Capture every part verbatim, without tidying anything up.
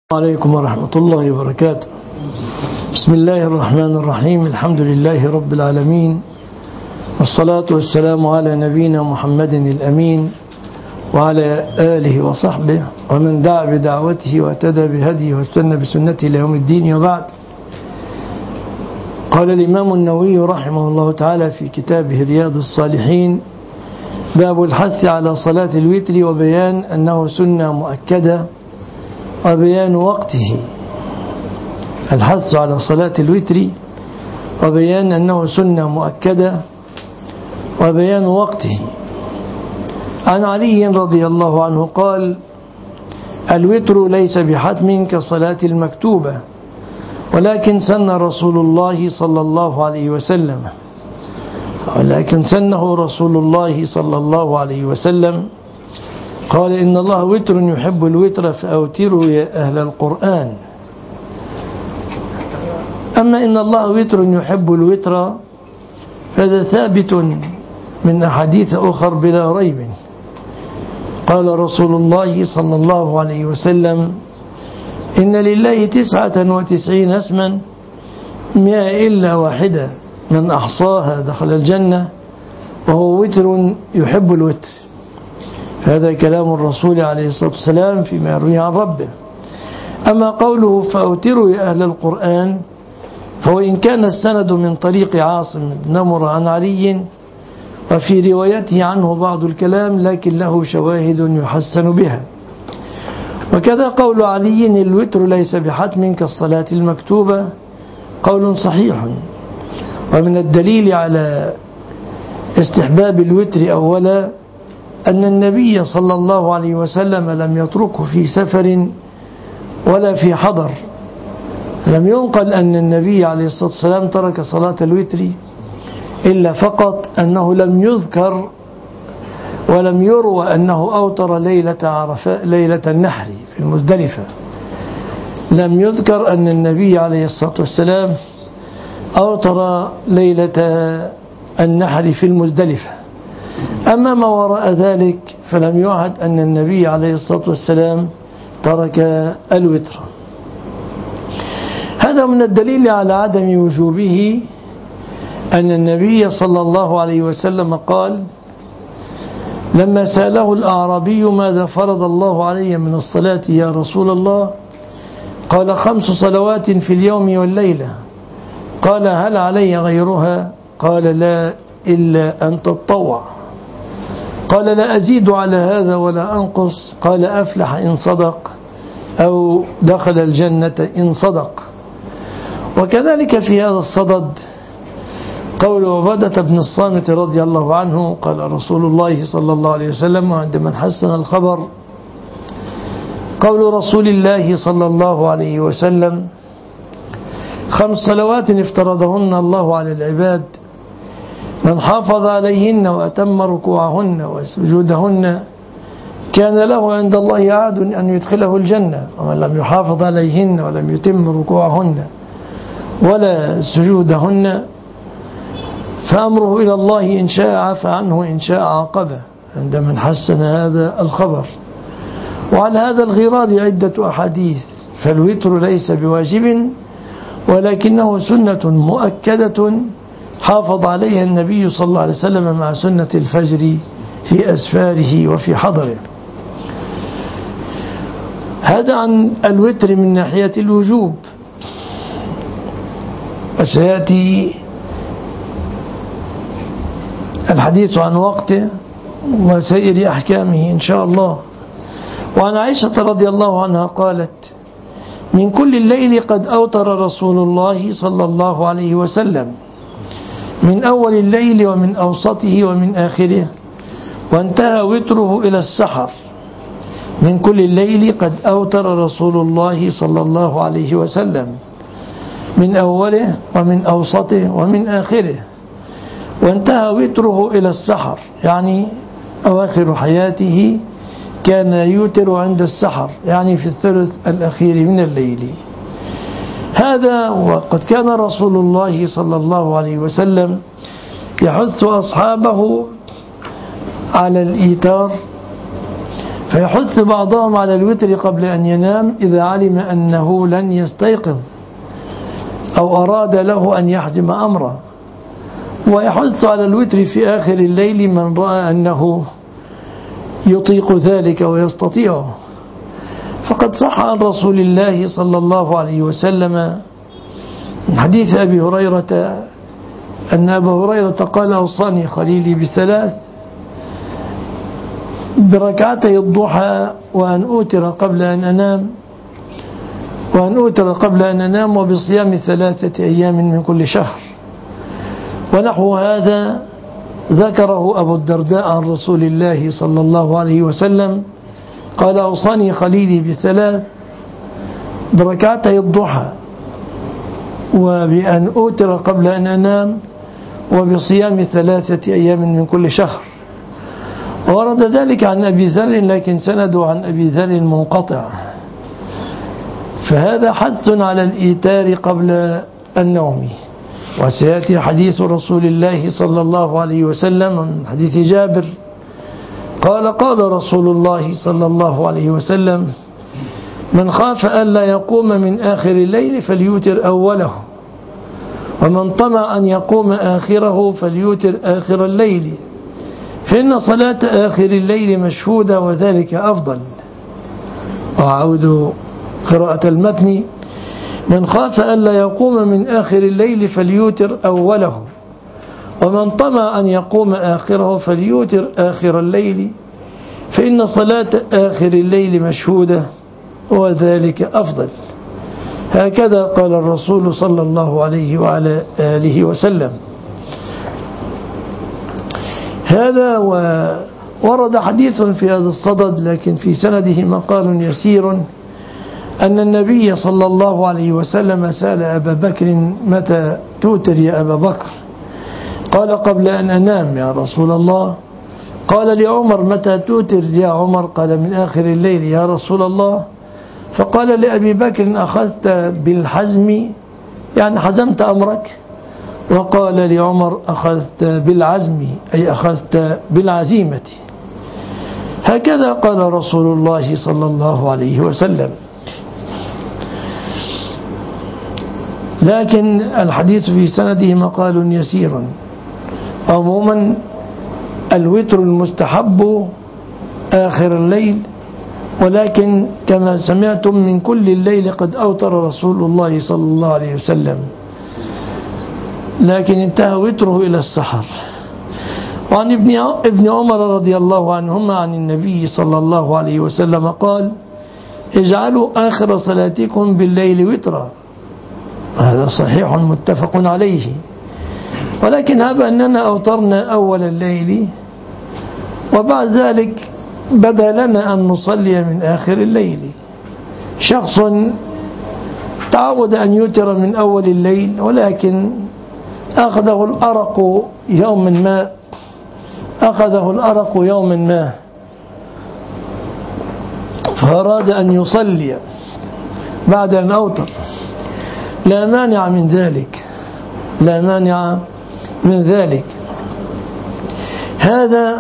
عليكم ورحمة الله وبركاته. بسم الله الرحمن الرحيم. الحمد لله رب العالمين، والصلاة والسلام على نبينا محمد الأمين وعلى آله وصحبه ومن دعا بدعوته واهتدى بهديه واستنى بسنته إلى يوم الدين. وبعد، قال الإمام النووي رحمه الله تعالى في كتابه رياض الصالحين: باب الحث على صلاة الوتر وبيان أنه سنة مؤكدة وبيان وقته. الحث على صلاة الوتر وبيان أنه سنة مؤكدة وبيان وقته. عن علي رضي الله عنه قال: الوتر ليس بحتم كصلاة المكتوبة، ولكن سن رسول الله صلى الله عليه وسلم ولكن سنه رسول الله صلى الله عليه وسلم قال: إن الله وتر يحب الوتر فأوتروا يا أهل القرآن. أما إن الله وتر يحب الوتر فهذا ثابت من أحاديث أخر بلا ريب. قال رسول الله صلى الله عليه وسلم: إن لله تسعة وتسعين اسما مئة إلا واحدة، من أحصاها دخل الجنة، وهو وتر يحب الوتر. هذا كلام الرسول عليه الصلاة والسلام فيما يرويه عن ربه. أما قوله فأوتروا يا أهل القرآن، فهو إن كان السند من طريق عاصم بن نمر عن علي، وفي روايته عنه بعض الكلام، لكن له شواهد يحسن بها. وكذا قول علي: الوتر ليس بحتم كالصلاة المكتوبة، قول صحيح. ومن الدليل على استحباب الوتر أولا أن النبي صلى الله عليه وسلم لم يتركه في سفر ولا في حضر. لم ينقل أن النبي عليه الصلاة والسلام ترك صلاة الوتر، إلا فقط أنه لم يذكر ولم يروى أنه أوتر ليلة عرفاء ليلة النحر في المزدلفة. لم يذكر أن النبي عليه الصلاة والسلام أوتر ليلة النحر في المزدلفة. أما ما وراء ذلك فلم يعهد أن النبي عليه الصلاة والسلام ترك الوتر. هذا من الدليل على عدم وجوبه أن النبي صلى الله عليه وسلم قال لما سأله الأعرابي: ماذا فرض الله علي من الصلاة يا رسول الله؟ قال: خمس صلوات في اليوم والليلة. قال: هل علي غيرها؟ قال: لا، إلا أن تتطوع. قال: لا أزيد على هذا ولا أنقص. قال: أفلح إن صدق، أو دخل الجنة إن صدق. وكذلك في هذا الصدد قول عبادة بن الصامت رضي الله عنه: قال رسول الله صلى الله عليه وسلم عند من حسن الخبر: قول رسول الله صلى الله عليه وسلم: خمس صلوات افترضهن الله على العباد، من حافظ عليهن وأتم ركوعهن وسجودهن كان له عند الله عهد أن يدخله الجنة، ومن لم يحافظ عليهن ولم يتم ركوعهن ولا سجودهن فأمره إلى الله، إن شاء عفى عنه إن شاء عاقبه، عند من حسن هذا الخبر. وعلى هذا الغرار عدة أحاديث. فالوتر ليس بواجب، ولكنه سنة مؤكدة حافظ عليها النبي صلى الله عليه وسلم مع سنة الفجر في أسفاره وفي حضره. هذا عن الوتر من ناحية الوجوب، وسيأتي الحديث عن وقته وسائر أحكامه إن شاء الله. وعن عائشة رضي الله عنها قالت: من كل الليل قد أوتر رسول الله صلى الله عليه وسلم، من أول الليل ومن أوسطه ومن آخره، وانتهى وتره إلى السحر. من كل الليل قد أوتر رسول الله صلى الله عليه وسلم، من أوله ومن أوسطه ومن آخره، وانتهى وتره إلى السحر، يعني أواخر حياته كان يوتر عند السحر، يعني في الثلث الأخير من الليل. هذا وقد كان رسول الله صلى الله عليه وسلم يحث أصحابه على الإيتار فيحث بعضهم على الوتر قبل أن ينام إذا علم أنه لن يستيقظ أو أراد له أن يحزم أمره، ويحث على الوتر في آخر الليل من رأى أنه يطيق ذلك ويستطيعه. فقد صح عن رسول الله صلى الله عليه وسلم من حديث أبي هريرة أن أبا هريرة قال: أوصاني خليلي بثلاث: بركعتي الضحى، وأن أوتر قبل أن أنام وأن أوتر قبل أن أنام وبصيام ثلاثة أيام من كل شهر. ونحو هذا ذكره أبو الدرداء عن رسول الله صلى الله عليه وسلم قال: أوصاني خليلي بثلاث: بركعتي الضحى، وبأن أوتر قبل أن أنام، وبصيام ثلاثة أيام من كل شهر. ورد ذلك عن أبي ذر، لكن سنده عن أبي ذر منقطع، فهذا حث على الإيتار قبل النوم. وسيأتي حديث رسول الله صلى الله عليه وسلم من حديث جابر قال: قال رسول الله صلى الله عليه وسلم: من خاف ألا يقوم من آخر الليل فليوتر أوله، ومن طمع أن يقوم آخره فليوتر آخر الليل، فإن صلاة آخر الليل مشهودة وذلك أفضل. وأعود قراءة المتن: من خاف ألا يقوم من آخر الليل فليوتر أوله، ومن طمع أن يقوم آخره فليوتر آخر الليل، فإن صلاة آخر الليل مشهودة وذلك أفضل. هكذا قال الرسول صلى الله عليه وعلى آله وسلم. هذا وورد حديث في هذا الصدد، لكن في سنده مقال يسير، أن النبي صلى الله عليه وسلم سأل أبا بكر: متى توتر يا أبا بكر؟ قال: قبل أن أنام يا رسول الله. قال لعمر: متى توتر يا عمر؟ قال: من آخر الليل يا رسول الله. فقال لأبي بكر: أخذت بالحزم، يعني حزمت أمرك. وقال لعمر: أخذت بالعزم، أي أخذت بالعزيمة. هكذا قال رسول الله صلى الله عليه وسلم. لكن الحديث في سنده مقال يسير. عموما الوتر المستحب آخر الليل، ولكن كما سمعتم من كل الليل قد أوتر رسول الله صلى الله عليه وسلم، لكن انتهى وتره إلى السحر. وعن ابن عمر رضي الله عنهما عن النبي صلى الله عليه وسلم قال: اجعلوا آخر صلاتكم بالليل وترا. هذا صحيح متفق عليه. ولكن هب أننا أوترنا أول الليل، وبعد ذلك بدا لنا أن نصلي من آخر الليل. شخص تعود أن يوتر من أول الليل، ولكن أخذه الأرق يوما ما أخذه الأرق يوما ما فأراد أن يصلي بعد أن أوتر، لا مانع من ذلك لا مانع من ذلك هذا.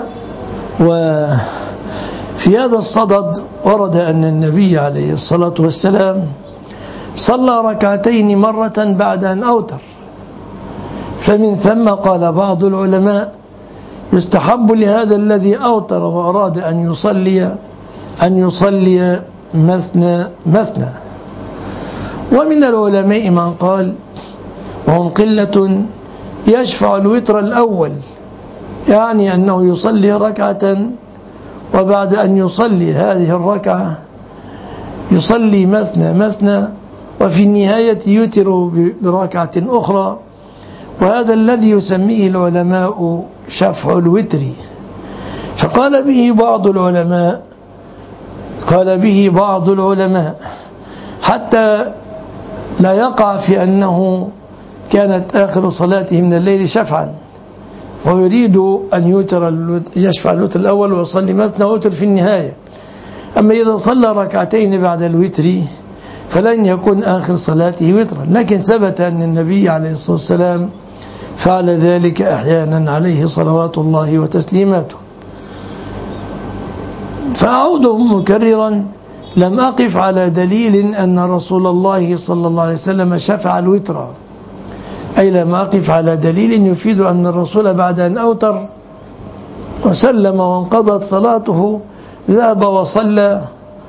وفي هذا الصدد ورد أن النبي عليه الصلاة والسلام صلى ركعتين مرة بعد أن أوتر، فمن ثم قال بعض العلماء: يستحب لهذا الذي أوتر وأراد أن يصلي أن يصلي مثنى مثنى. ومن العلماء من قال، وهم قلة، يشفع الوتر الأول، يعني أنه يصلي ركعة، وبعد أن يصلي هذه الركعة يصلي مثنى مثنى، وفي النهاية يوتر بركعة أخرى. وهذا الذي يسميه العلماء شفع الوتر. فقال به بعض العلماء قال به بعض العلماء حتى لا يقع في أنه كانت آخر صلاته من الليل شفعا، ويريد أن يوتر يشفع الوتر الأول ويصلي مثنى وتر في النهاية. أما إذا صلى ركعتين بعد الوتر فلن يكون آخر صلاته وترا. لكن ثبت أن النبي عليه الصلاة والسلام فعل ذلك أحيانا عليه صلوات الله وتسليماته. فأعود مكررا: لم أقف على دليل أن رسول الله صلى الله عليه وسلم شفع الوتر، أي لم أقف على دليل يفيد أن الرسول بعد أن أوتر وسلم وانقضت صلاته ذهب وصلى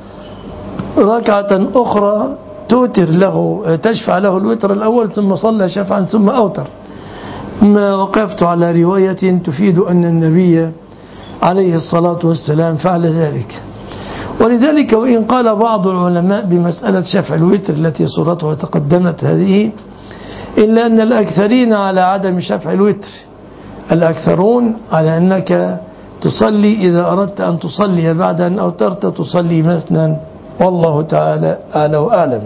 ركعة أخرى توتر له تشفع له الوتر الأول ثم صلى شفعا ثم أوتر. ما وقفت على رواية تفيد أن النبي عليه الصلاة والسلام فعل ذلك. ولذلك وإن قال بعض العلماء بمسألة شفع الوتر التي صورتها تقدمت هذه، إلا أن الأكثرين على عدم شفع الوتر، الأكثرون على أنك تصلي إذا أردت أن تصلي بعد أن أوترت تصلي مثنى، والله تعالى أعلى وأعلم.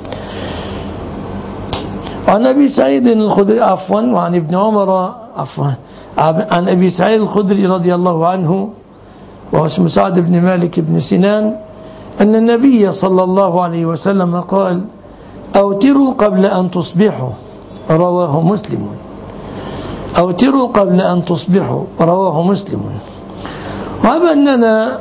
عن أبي سعيد الخدري عفوا وعن ابن عمر عفوا عن أبي سعيد الخدري رضي الله عنه وهو اسمه سعد بن مالك بن سنان أن النبي صلى الله عليه وسلم قال: أوتروا قبل أن تصبحوا، رواه مسلم. أوتروا قبل أن تصبحوا، رواه مسلم. وهذا أننا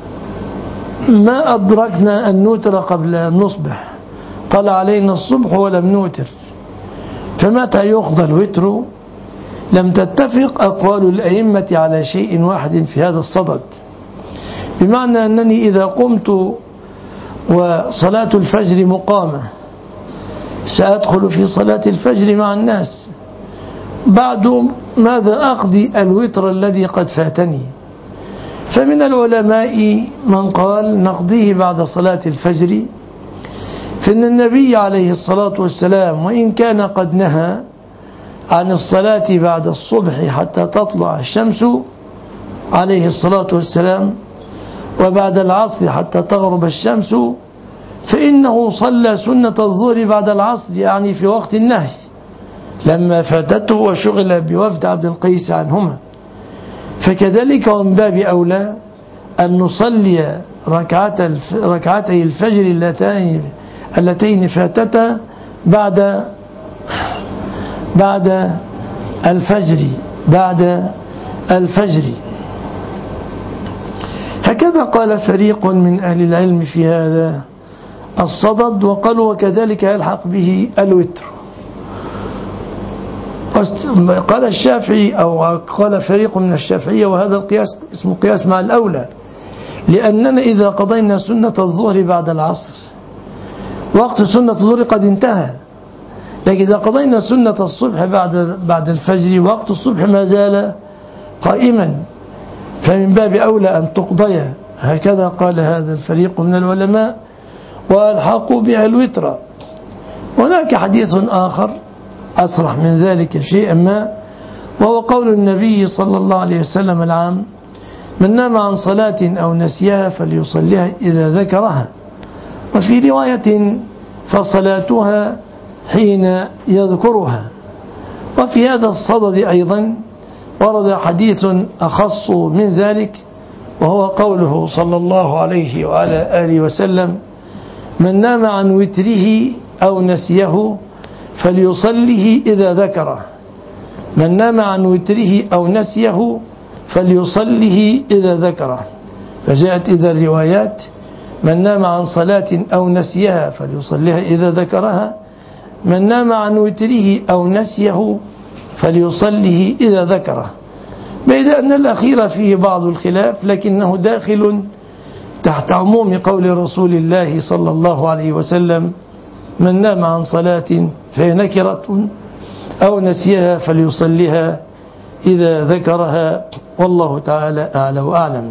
ما أدركنا أن نوتر قبل أن نصبح، طلع علينا الصبح ولم نوتر، فمتى يقضى الوتر؟ لم تتفق أقوال الأئمة على شيء واحد في هذا الصدد، بمعنى أنني إذا قمت وصلاة الفجر مقامة سأدخل في صلاة الفجر مع الناس، بعد ماذا أقضي الوتر الذي قد فاتني؟ فمن العلماء من قال نقضيه بعد صلاة الفجر، فإن النبي عليه الصلاة والسلام وإن كان قد نهى عن الصلاة بعد الصبح حتى تطلع الشمس عليه الصلاة والسلام، وبعد العصر حتى تغرب الشمس، فإنه صلى سنة الظهر بعد العصر، يعني في وقت النهي لما فاتته وشغل بوفد عبد القيس عنهما. فكذلك ومن باب أولى أن نصلي ركعتي الفجر اللتين اللتين فاتتا بعد بعد الفجر بعد الفجر هكذا قال فريق من أهل العلم في هذا الصدد، وقالوا وكذلك يلحق به الوتر. قال الشافعي أو قال فريق من الشافعية، وهذا القياس اسمه قياس مع الأولى، لأننا إذا قضينا سنة الظهر بعد العصر وقت سنة الظهر قد انتهى، لكن إذا قضينا سنة الصبح بعد بعد الفجر وقت الصبح ما زال قائما، فمن باب أولى أن تقضي. هكذا قال هذا الفريق من العلماء والحقوا بها الوتر. هناك حديث آخر أصرح من ذلك شيئا ما، وهو قول النبي صلى الله عليه وسلم العام: من نام عن صلاة أو نسيها فليصليها إذا ذكرها. وفي رواية: فصلاتها حين يذكرها. وفي هذا الصدد أيضا ورد حديث أخص من ذلك، وهو قوله صلى الله عليه وعلى آله وسلم: من نام عن وتره أو نسيه فليصليه إذا ذكره. من نام عن وتره أو نسيه فليصليه إذا ذكره. فجاءت إذا الروايات: من نام عن صلاة أو نسيها فليصليها إذا ذكرها، من نام عن وتره أو نسيه فليصليه إذا ذكره، بيد أن الأخير فيه بعض الخلاف، لكنه داخل تحت عموم قول رسول الله صلى الله عليه وسلم: من نام عن صلاة فهي نكرة أو نسيها فليصليها إذا ذكرها، والله تعالى أعلى وأعلم.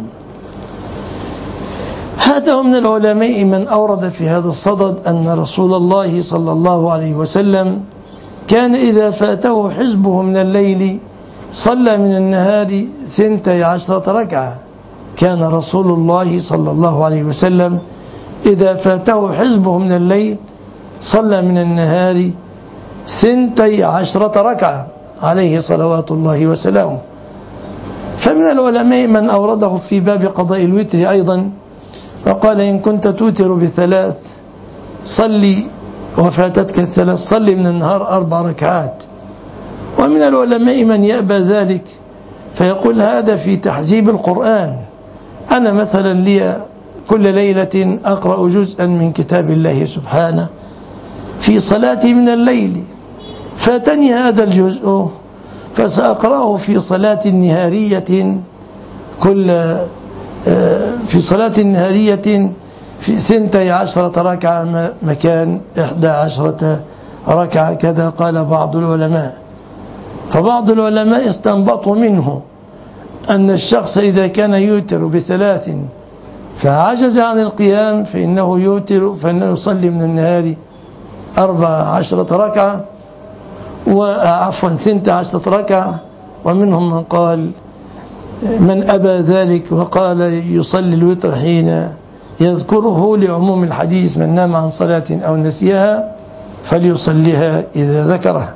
هذا من العلماء من أورد في هذا الصدد أن رسول الله صلى الله عليه وسلم كان إذا فاته حزبه من الليل صلى من النهار ثنتي عشرة ركعة. كان رسول الله صلى الله عليه وسلم إذا فاته حزبه من الليل صلى من النهار ثنتي عشرة ركعة عليه صلوات الله وسلامه. فمن العلماء من أورده في باب قضاء الوتر أيضا، وقال: إن كنت توتر بثلاث صلي وفاتتك الثلاث صلي من النهار أربع ركعات. ومن العلماء من يأبى ذلك فيقول هذا في تحزيب القرآن، أنا مثلا لي كل ليلة أقرأ جزءا من كتاب الله سبحانه في صلاتي من الليل، فاتني هذا الجزء فسأقرأه في صلاة نهارية، كل في صلاة نهارية في ثنتي عشرة ركعة مكان إحدى عشرة ركعة، كذا قال بعض العلماء. فبعض العلماء استنبطوا منه أن الشخص إذا كان يوتر بثلاث فعجز عن القيام فإنه يوتر فإنه يصلي من النهار أربع عشرة ركعة، وعفوا ثنت عشرة ركعة. ومنهم من قال من أبى ذلك وقال يصلي الوتر حين يذكره، لعموم الحديث من نام عن صلاة أو نسيها فليصليها إذا ذكرها.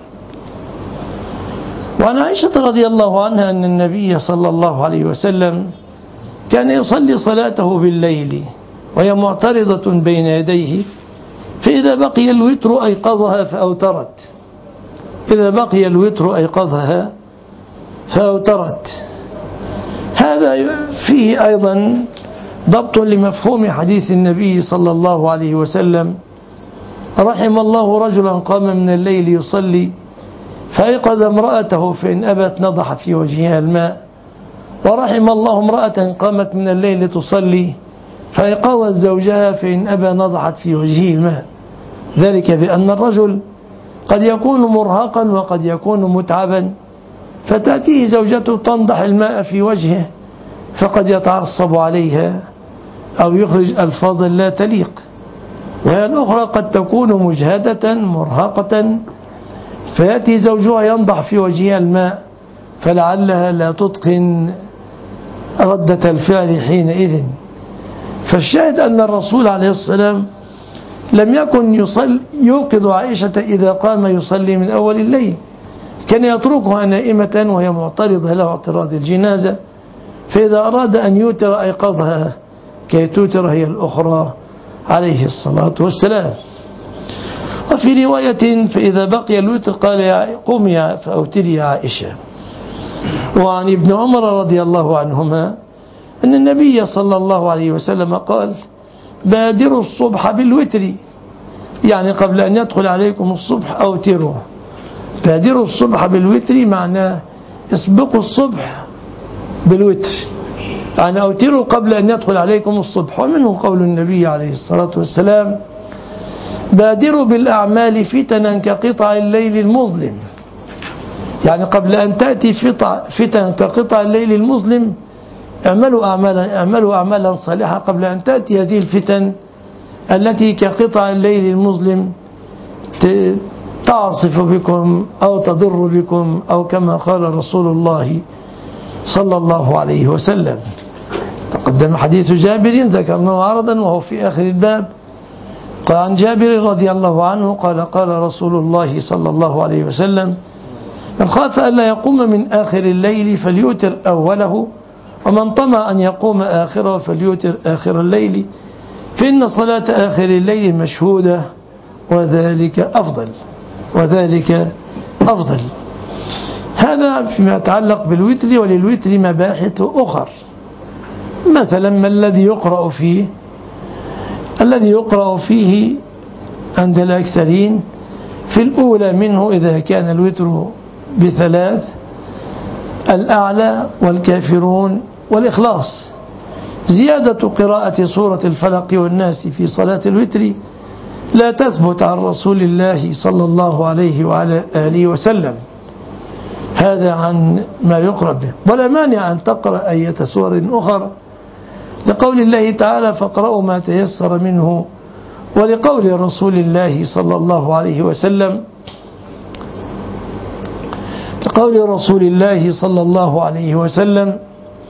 وعن عائشة رضي الله عنها أن النبي صلى الله عليه وسلم كان يصلي صلاته بالليل وهي معترضة بين يديه، فإذا بقي الوتر أيقظها فأوترت، إذا بقي الوتر أيقظها فأوترت. هذا فيه أيضا ضبط لمفهوم حديث النبي صلى الله عليه وسلم: رحم الله رجلا قام من الليل يصلي فأيقظ امرأته فإن أبت نضح في وجهها الماء، ورحم الله امرأة قامت من الليل تصلي فأيقظت زوجها فإن أبى نضحت في وجهه الماء. ذلك بأن الرجل قد يكون مرهقا وقد يكون متعبا، فتأتيه زوجته تنضح الماء في وجهه فقد يتعصب عليها أو يخرج ألفاظا لا تليق. وهي الأخرى قد تكون مجهدة مرهقة فيأتي زوجها ينضح في وجهها الماء فلعلها لا تتقن ردة الفعل حينئذ. فالشاهد أن الرسول عليه السلام لم يكن يصل يوقظ عائشة إذا قام يصلي من أول الليل، كان يتركها نائمة وهي معترضة له اعتراض الجنازة، فإذا أراد أن يوتر أيقظها كي توتر هي الأخرى عليه الصلاة والسلام. وفي رواية فإذا بقي الوتر قال يا قومي فأوتري يا عائشة. وعن ابن عمر رضي الله عنهما أن النبي صلى الله عليه وسلم قال بادروا الصبح بالوتر، يعني قبل أن يدخل عليكم الصبح أوتروا. بادروا الصبح بالوتر معناه اسبقوا الصبح بالوتر، يعني أوتروا قبل أن يدخل عليكم الصبح. ومنه قول النبي عليه الصلاة والسلام بادروا بالأعمال فتنا كقطع الليل المظلم، يعني قبل أن تأتي فتن كقطع الليل المظلم اعملوا أعمالا, اعملوا أعمالا صالحة قبل أن تأتي هذه الفتن التي كقطع الليل المظلم تعصف بكم أو تضر بكم، أو كما قال رسول الله صلى الله عليه وسلم. تقدم حديث جابر ذكرناه عرضا وهو في آخر الباب. قال عن جابر رضي الله عنه قال قال رسول الله صلى الله عليه وسلم من خاف ألا يقوم من آخر الليل فليوتر أوله، ومن طمع أن يقوم آخره فليوتر آخر الليل، فإن صلاة آخر الليل مشهودة وذلك أفضل وذلك أفضل. هذا فيما يتعلق بالوتر. وللوتر مباحث أخر، مثلا ما الذي يقرأ فيه الذي يقرأ فيه عند الأكثرين في الأولى منه إذا كان الوتر بثلاث: الأعلى والكافرون والإخلاص. زيادة قراءة سورة الفلق والناس في صلاة الوتر لا تثبت عن رسول الله صلى الله عليه وعلى آله وسلم، هذا عن ما يقرأ به. ولا مانع أن تقرأ أية سور أخرى لقول الله تعالى فاقرأوا ما تيسر منه، ولقول رسول الله صلى الله عليه وسلم لقول رسول الله صلى الله عليه وسلم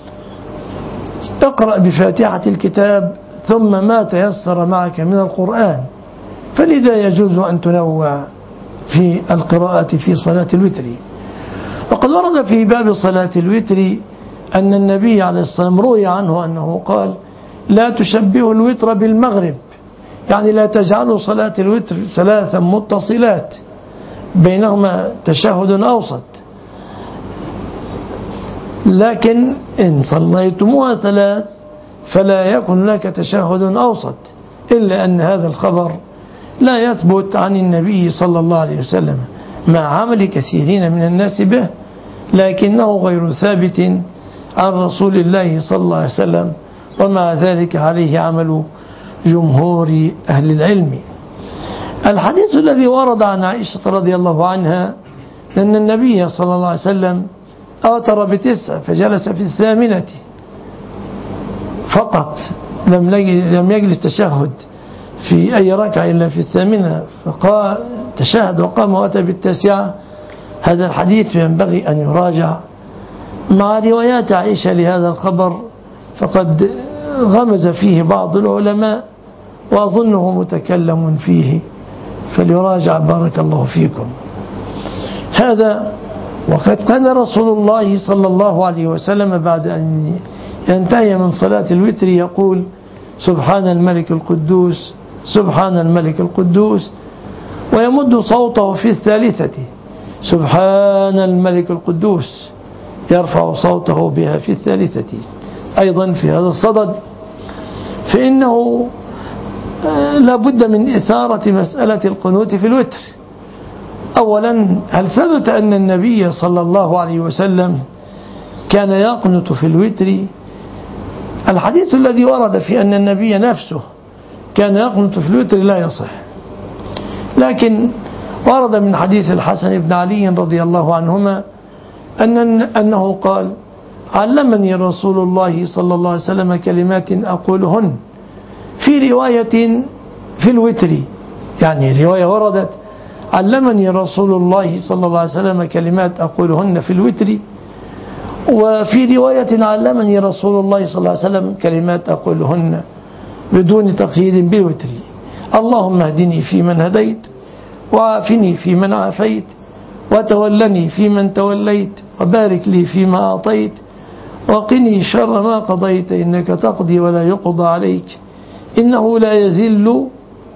اقرأ بفاتحة الكتاب ثم ما تيسر معك من القرآن. فلذا يجوز أن تنوع في القراءة في صلاة الوتر. وقد ورد في باب صلاة الوتر أن النبي عليه الصلاة والسلام روي عنه أنه قال لا تشبهوا الوتر بالمغرب، يعني لا تجعلوا صلاة الوتر ثلاثا متصلات بينهما تشهد أوسط، لكن إن صليتموها ثلاث فلا يكن لك تشهد أوسط، إلا أن هذا الخبر لا يثبت عن النبي صلى الله عليه وسلم مع عمل كثيرين من الناس به، لكنه غير ثابت عن رسول الله صلى الله عليه وسلم، ومع ذلك عليه عمل جمهور أهل العلم. الحديث الذي ورد عن عائشة رضي الله عنها أن النبي صلى الله عليه وسلم أوتر بتسع فجلس في الثامنة فقط، لم يجلس تشهد في أي ركعة إلا في الثامنة، فقال تشهد وقام وأتى بالتاسعة. هذا الحديث ينبغي أن يراجع مع روايات عائشة لهذا الخبر، فقد غمز فيه بعض العلماء وأظنه متكلم فيه، فليراجع بارك الله فيكم. هذا وقد كان رسول الله صلى الله عليه وسلم بعد أن ينتهي من صلاة الوتر يقول سبحان الملك القدوس سبحان الملك القدوس، ويمد صوته في الثالثة سبحان الملك القدوس، يرفع صوته بها في الثالثة. أيضا في هذا الصدد فإنه لا بد من إثارة مسألة القنوت في الوتر. أولا، هل ثبت أن النبي صلى الله عليه وسلم كان يقنت في الوتر؟ الحديث الذي ورد في أن النبي نفسه كان يقنت في الوتر لا يصح، لكن ورد من حديث الحسن بن علي رضي الله عنهما أن أنه قال علمني رسول الله صلى الله عليه وسلم كلمات أقولهن في رواية في الوتر، يعني رواية وردت علمني رسول الله صلى الله عليه وسلم كلمات أقولهن في الوتر، وفي رواية علمني رسول الله صلى الله عليه وسلم كلمات أقولهن بدون تقييد بالوتر: اللهم اهدني فيمن هديت، وعافني فيمن عافيت، وتولني فيمن توليت، وبارك لي فيما أعطيت، وقني شر ما قضيت، إنك تقضي ولا يقضى عليك، إنه لا يذل،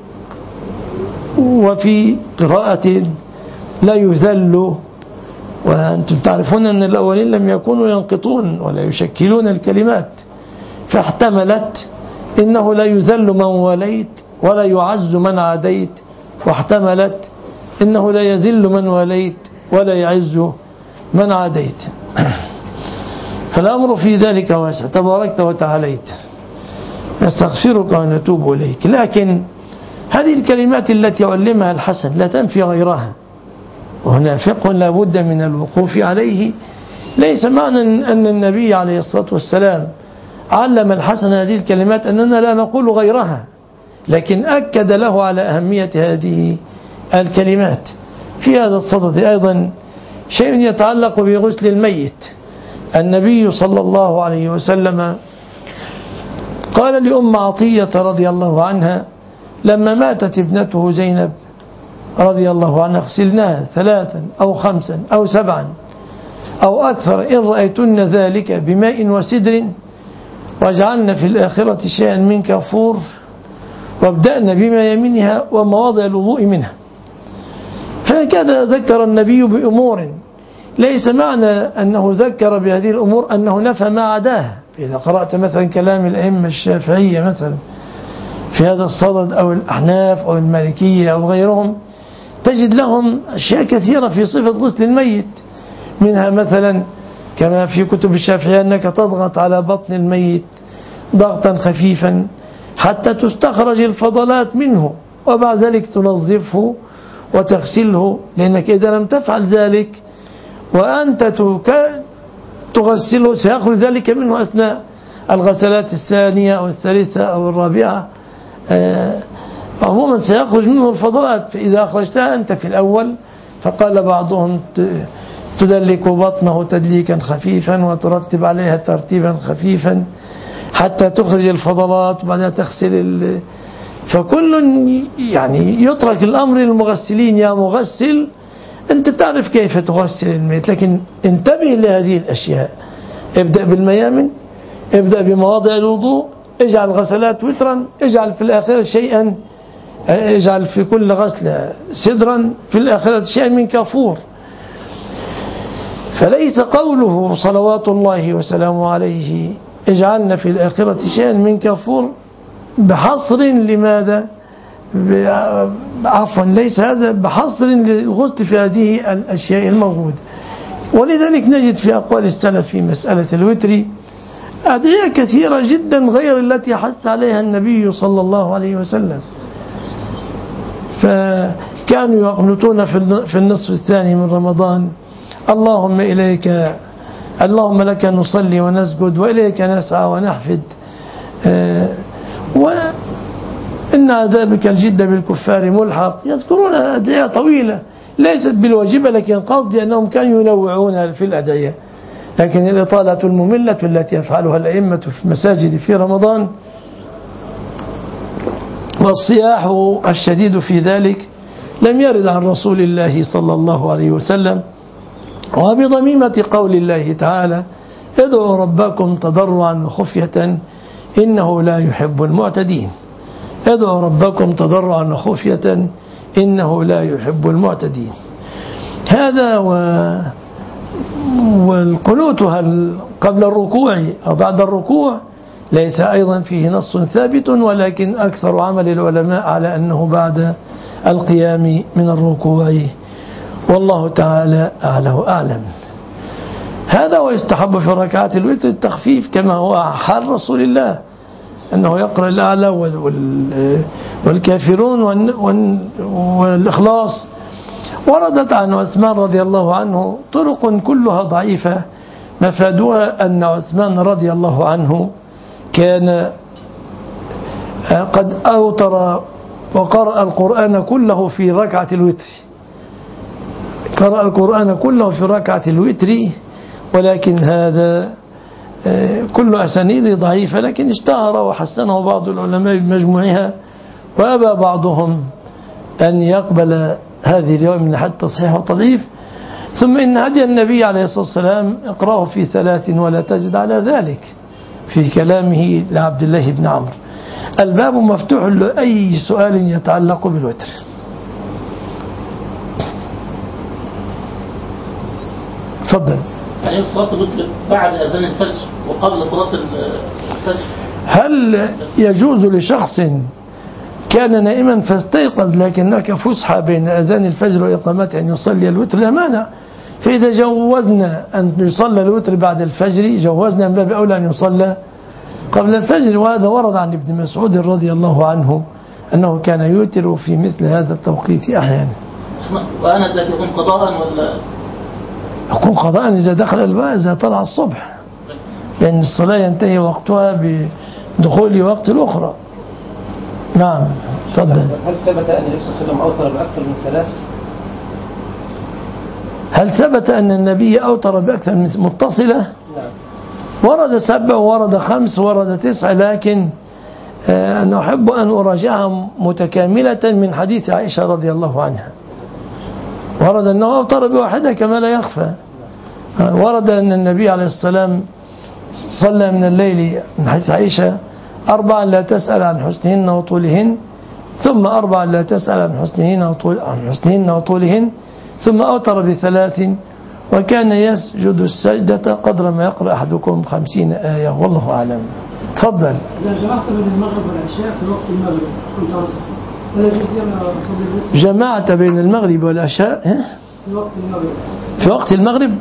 وفي قراءة لا يذل. وأنتم تعرفون أن الأولين لم يكونوا ينقطون ولا يشكلون الكلمات، فاحتملت إنه لا يذل من وليت ولا يعز من عاديت، واحتملت إنه لا يذل من وليت ولا يعز من عاديت. فالأمر في ذلك واسع، تباركت وتعاليت، نستغفرك ونتوب إليك. لكن هذه الكلمات التي علمها الحسن لا تنفي غيرها، وهنا فقه لا بد من الوقوف عليه. ليس معنى أن النبي عليه الصلاة والسلام علم الحسن هذه الكلمات أننا لا نقول غيرها، لكن أكد له على أهمية هذه الكلمات. في هذا الصدد أيضا شيء يتعلق بغسل الميت. النبي صلى الله عليه وسلم قال لأم عطية رضي الله عنها لما ماتت ابنته زينب رضي الله عنها: اغسلناها ثلاثا أو خمسا أو سبعا أو أكثر إن رأيتن ذلك بماء وسدر، واجعلن في الآخرة شيئا من كافور، وابدأنا بما يمينها ومواضع الوضوء منها. فهكذا ذكر النبي بأمور، ليس معنى أنه ذكر بهذه الأمور أنه نفى ما عداها. إذا قرأت مثلا كلام الأئمة الشافعية مثلا في هذا الصدد أو الأحناف أو المالكية أو غيرهم، تجد لهم أشياء كثيرة في صفة غسل الميت، منها مثلا كما في كتب الشافعية أنك تضغط على بطن الميت ضغطا خفيفا حتى تستخرج الفضلات منه، وبعد ذلك تنظفه وتغسله، لأنك إذا لم تفعل ذلك وأنت تغسله سيخرج ذلك منه أثناء الغسلات الثانية أو الثالثة أو الرابعة. عموما سيخرج منه الفضلات، فإذا أخرجتها أنت في الأول، فقال بعضهم تدلك بطنه تدليكا خفيفا وترتب عليها ترتيبا خفيفا حتى تخرج الفضلات وبعدها تغسل ال... فكل يعني يترك الأمر للمغسلين. يا مغسل أنت تعرف كيف تغسل الميت، لكن انتبه لهذه الأشياء. ابدأ بالميامن، ابدأ بمواضع الوضوء، اجعل غسلات وترا، اجعل في الآخرة شيئا، اجعل في كل غسلة سدرا، في الآخرة شيئا من كافور. فليس قوله صلوات الله وسلامه عليه اجعلنا في الآخرة شيئا من كفور بحصر لماذا؟ عفوا ليس هذا بحصر للغسل في هذه الأشياء الموجودة. ولذلك نجد في أقوال السلف في مسألة الوتر أدعية كثيرة جدا غير التي حث عليها النبي صلى الله عليه وسلم. فكانوا يقنطون في النصف الثاني من رمضان: اللهم إليك اللهم لك نصلي ونسجد وإليك نسعى ونحفد، وإن عذابك الجد بالكفار ملحق. يذكرون أدعية طويلة ليست بالواجبة، لكن قصدي أنهم كانوا ينوعون في الأدعية. لكن الإطالة المملة التي يفعلها الأئمة في المساجد في رمضان والصياح الشديد في ذلك لم يرد عن رسول الله صلى الله عليه وسلم. وبضميمة قول الله تعالى: ادعوا ربكم تضرعا وخفية إنه لا يحب المعتدين. ادعوا ربكم تضرعا وخفية إنه لا يحب المعتدين. هذا و والقنوت قبل الركوع أو بعد الركوع ليس أيضا فيه نص ثابت، ولكن أكثر عمل العلماء على أنه بعد القيام من الركوع، والله تعالى أعلى أعلم. هذا ويستحب في ركعات الوتر التخفيف كما هو حال رسول الله، أنه يقرأ الأعلى والكافرون والإخلاص. وردت عن عثمان رضي الله عنه طرق كلها ضعيفة، مفادها أن عثمان رضي الله عنه كان قد أوتر وقرأ القرآن كله في ركعة الوتر، قرأ القرآن كله في ركعة الوتر، ولكن هذا كل أسانيد ضعيفة، لكن اشتهر وحسنه بعض العلماء بمجموعها، وأبى بعضهم أن يقبل هذه الرواية من ناحية التصحيح والتضعيف. ثم إن هدي النبي عليه الصلاة والسلام اقرأه في ثلاث ولا تزد على ذلك في كلامه لعبد الله بن عمرو. الباب مفتوح لأي سؤال يتعلق بالوتر. تفضل. يعني صلاة الوتر بعد أذان الفجر وقبل صلاة الفجر، هل يجوز لشخص كان نائما فاستيقظ لكنك فسحة بين أذان الفجر وإقامته أن يصلي الوتر؟ لا مانع. فإذا جوزنا أن يصلى الوتر بعد الفجر جوزنا من باب أولى أن يصلى قبل الفجر. وهذا ورد عن ابن مسعود رضي الله عنه أنه كان يوتر في مثل هذا التوقيت أحيانا. وأنا ذاك يكون قضاء ولا يكون قضاء إذا دخل الوقت، إذا طلع الصبح، لأن الصلاة ينتهي وقتها بدخول وقت الأخرى. نعم تفضل. هل ثبت أن النبي صلى الله عليه وسلم أوتر بأكثر من ثلاث؟ هل ثبت أن النبي أوتر بأكثر من متصلة؟ نعم. ورد سبع ورد خمس ورد تسع، لكن أنا أحب أن أراجعها متكاملة من حديث عائشة رضي الله عنها. ورد أنه أوتر بواحدة كما لا يخفى. ورد أن النبي عليه السلام صلى من الليل من حديث عائشة أربعا لا تسأل عن حسنهن وطولهن، ثم أربعا لا تسأل عن حسنهن وطول عن حسنهن وطولهن، ثم أوتر بثلاث، وكان يسجد السجدة قدر ما يقرأ أحدكم خمسين آية، والله أعلم. تفضل. إذا جمعت بين المغرب والعشاء في وقت المغرب كنت على سفر، هل يجوز لي أن أصلي الوتر؟ جمعت بين المغرب والعشاء في وقت المغرب. في وقت المغرب؟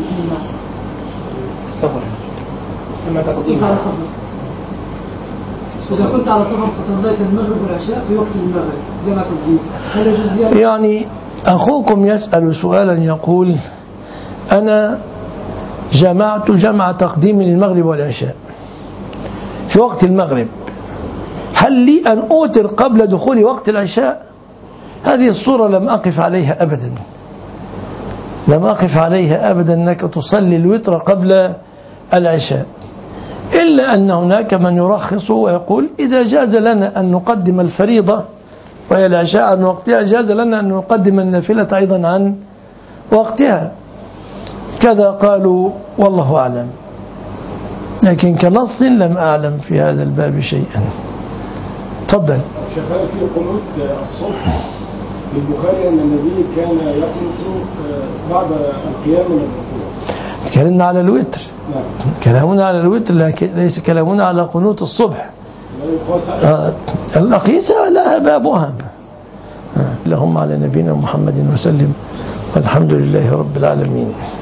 السفر كما تقديم. كنت على سفر. إذا كنت على سفر فصليت المغرب والعشاء في وقت المغرب جمع تسجيل، هل يجوز لي؟ يعني أخوكم يسأل سؤالا يقول: أنا جمعت جمع تقديم للمغرب والعشاء في وقت المغرب، هل لي أن أوتر قبل دخول وقت العشاء؟ هذه الصورة لم أقف عليها أبدا، لم أقف عليها أبدا أنك تصلي الوتر قبل العشاء، إلا أن هناك من يرخص ويقول إذا جاز لنا أن نقدم الفريضة وهي العشاء عن وقتها جاز لنا أن نقدم النافلة أيضا عن وقتها، كذا قالوا والله أعلم، لكن كنص لم أعلم في هذا الباب شيئا. تفضل. شغال في قنوت الصبح للبخاري أن النبي كان يقنط بعد القيام من الركوع. تكلمنا على الوتر. نعم. كلامنا على الوتر لكن ليس كلامنا على قنوت الصبح. لا يقاس على آه، الأقيسة لها بابها. اللهم على نبينا محمد وسلم والحمد لله رب العالمين.